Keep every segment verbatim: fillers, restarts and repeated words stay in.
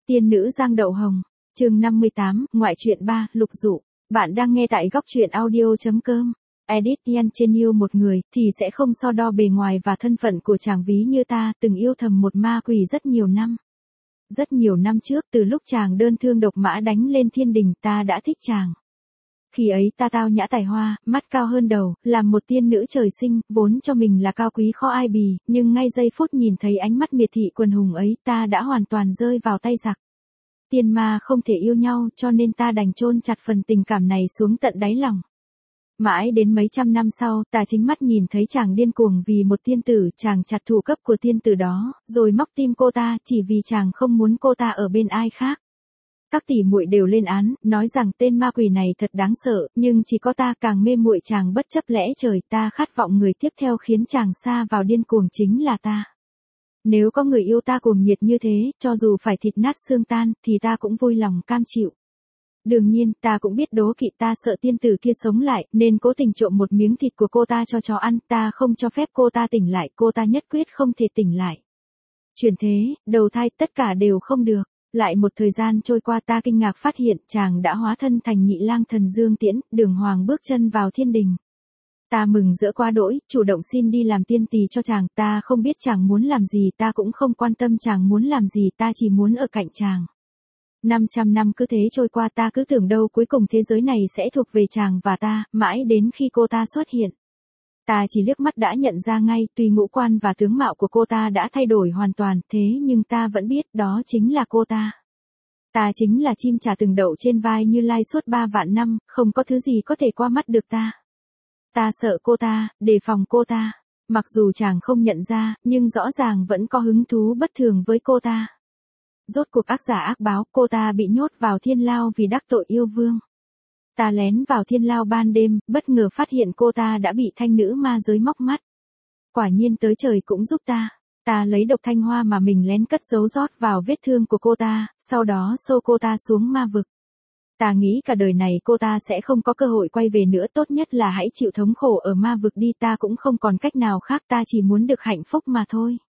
Tiên nữ Giang Đậu Hồng, chương năm mươi tám, ngoại truyện ba, Lục Dụ. Bạn đang nghe tại góc truyện audio.com. Edit Yan trên yêu một người thì sẽ không so đo bề ngoài và thân phận của chàng ví như ta từng yêu thầm một ma quỷ rất nhiều năm. Rất nhiều năm trước, từ lúc chàng đơn thương độc mã đánh lên thiên đình, ta đã thích chàng. Khi ấy ta tao nhã tài hoa, mắt cao hơn đầu, làm một tiên nữ trời sinh, vốn cho mình là cao quý khó ai bì, nhưng ngay giây phút nhìn thấy ánh mắt miệt thị quần hùng ấy, ta đã hoàn toàn rơi vào tay giặc. Tiên ma không thể yêu nhau, cho nên ta đành chôn chặt phần tình cảm này xuống tận đáy lòng. Mãi đến mấy trăm năm sau, ta chính mắt nhìn thấy chàng điên cuồng vì một tiên tử, chàng chặt thủ cấp của tiên tử đó, rồi móc tim cô ta, chỉ vì chàng không muốn cô ta ở bên ai khác. Các tỷ muội đều lên án, nói rằng tên ma quỷ này thật đáng sợ, nhưng chỉ có ta càng mê muội chàng bất chấp lẽ trời, ta khát vọng người tiếp theo khiến chàng sa vào điên cuồng chính là ta. Nếu có người yêu ta cuồng nhiệt như thế, cho dù phải thịt nát xương tan, thì ta cũng vui lòng cam chịu. Đương nhiên, ta cũng biết đố kỵ, ta sợ tiên tử kia sống lại, nên cố tình trộm một miếng thịt của cô ta cho chó ăn, ta không cho phép cô ta tỉnh lại, cô ta nhất quyết không thể tỉnh lại. Chuyển thế, đầu thai, tất cả đều không được. Lại một thời gian trôi qua, ta kinh ngạc phát hiện chàng đã hóa thân thành Nhị Lang Thần Dương Tiễn, đường hoàng bước chân vào thiên đình. Ta mừng rỡ quá đỗi, chủ động xin đi làm tiên tỳ cho chàng, ta không biết chàng muốn làm gì, ta cũng không quan tâm chàng muốn làm gì, ta chỉ muốn ở cạnh chàng. năm trăm năm cứ thế trôi qua, ta cứ tưởng đâu cuối cùng thế giới này sẽ thuộc về chàng và ta, mãi đến khi cô ta xuất hiện. Ta chỉ liếc mắt đã nhận ra ngay, tuy ngũ quan và tướng mạo của cô ta đã thay đổi hoàn toàn, thế nhưng ta vẫn biết đó chính là cô ta. Ta chính là chim trả từng đậu trên vai Như Lai suốt ba vạn năm, không có thứ gì có thể qua mắt được ta. Ta sợ cô ta, đề phòng cô ta. Mặc dù chàng không nhận ra, nhưng rõ ràng vẫn có hứng thú bất thường với cô ta. Rốt cuộc ác giả ác báo, cô ta bị nhốt vào thiên lao vì đắc tội yêu vương. Ta lén vào thiên lao ban đêm, bất ngờ phát hiện cô ta đã bị thanh nữ ma giới móc mắt. Quả nhiên tới trời cũng giúp ta. Ta lấy độc thanh hoa mà mình lén cất giấu rót vào vết thương của cô ta, sau đó xô cô ta xuống ma vực. Ta nghĩ cả đời này cô ta sẽ không có cơ hội quay về nữa, tốt nhất là hãy chịu thống khổ ở ma vực đi, ta cũng không còn cách nào khác, ta chỉ muốn được hạnh phúc mà thôi.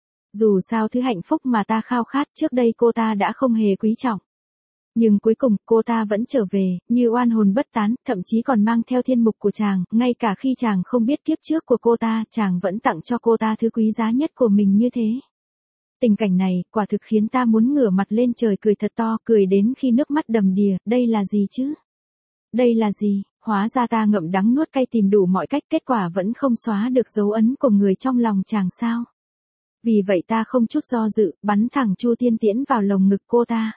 Dù sao thứ hạnh phúc mà ta khao khát trước đây cô ta đã không hề quý trọng. Nhưng cuối cùng, cô ta vẫn trở về, như oan hồn bất tán, thậm chí còn mang theo thiên mục của chàng, ngay cả khi chàng không biết kiếp trước của cô ta, chàng vẫn tặng cho cô ta thứ quý giá nhất của mình như thế. Tình cảnh này, quả thực khiến ta muốn ngửa mặt lên trời cười thật to, cười đến khi nước mắt đầm đìa, đây là gì chứ? Đây là gì? Hóa ra ta ngậm đắng nuốt cay tìm đủ mọi cách, kết quả vẫn không xóa được dấu ấn của người trong lòng chàng sao? Vì vậy ta không chút do dự, bắn thẳng Chu Tiên Tiễn vào lồng ngực cô ta.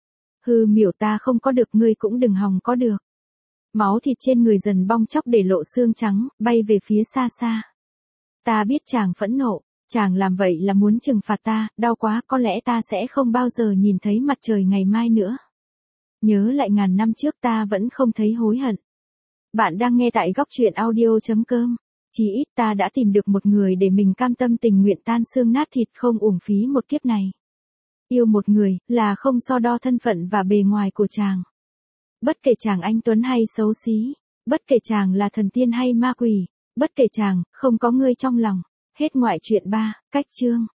Hư miểu, ta không có được, ngươi cũng đừng hòng có được. Máu thịt trên người dần bong chóc để lộ xương trắng, bay về phía xa xa. Ta biết chàng phẫn nộ, chàng làm vậy là muốn trừng phạt ta, đau quá, có lẽ ta sẽ không bao giờ nhìn thấy mặt trời ngày mai nữa. Nhớ lại ngàn năm trước ta vẫn không thấy hối hận. Bạn đang nghe tại góc truyện audio.com. Chỉ ít ta đã tìm được một người để mình cam tâm tình nguyện tan xương nát thịt, không uổng phí một kiếp này. Yêu một người, là không so đo thân phận và bề ngoài của chàng. Bất kể chàng anh tuấn hay xấu xí, bất kể chàng là thần tiên hay ma quỷ, bất kể chàng không có ngươi trong lòng. Hết ngoại truyện ba, cách chương.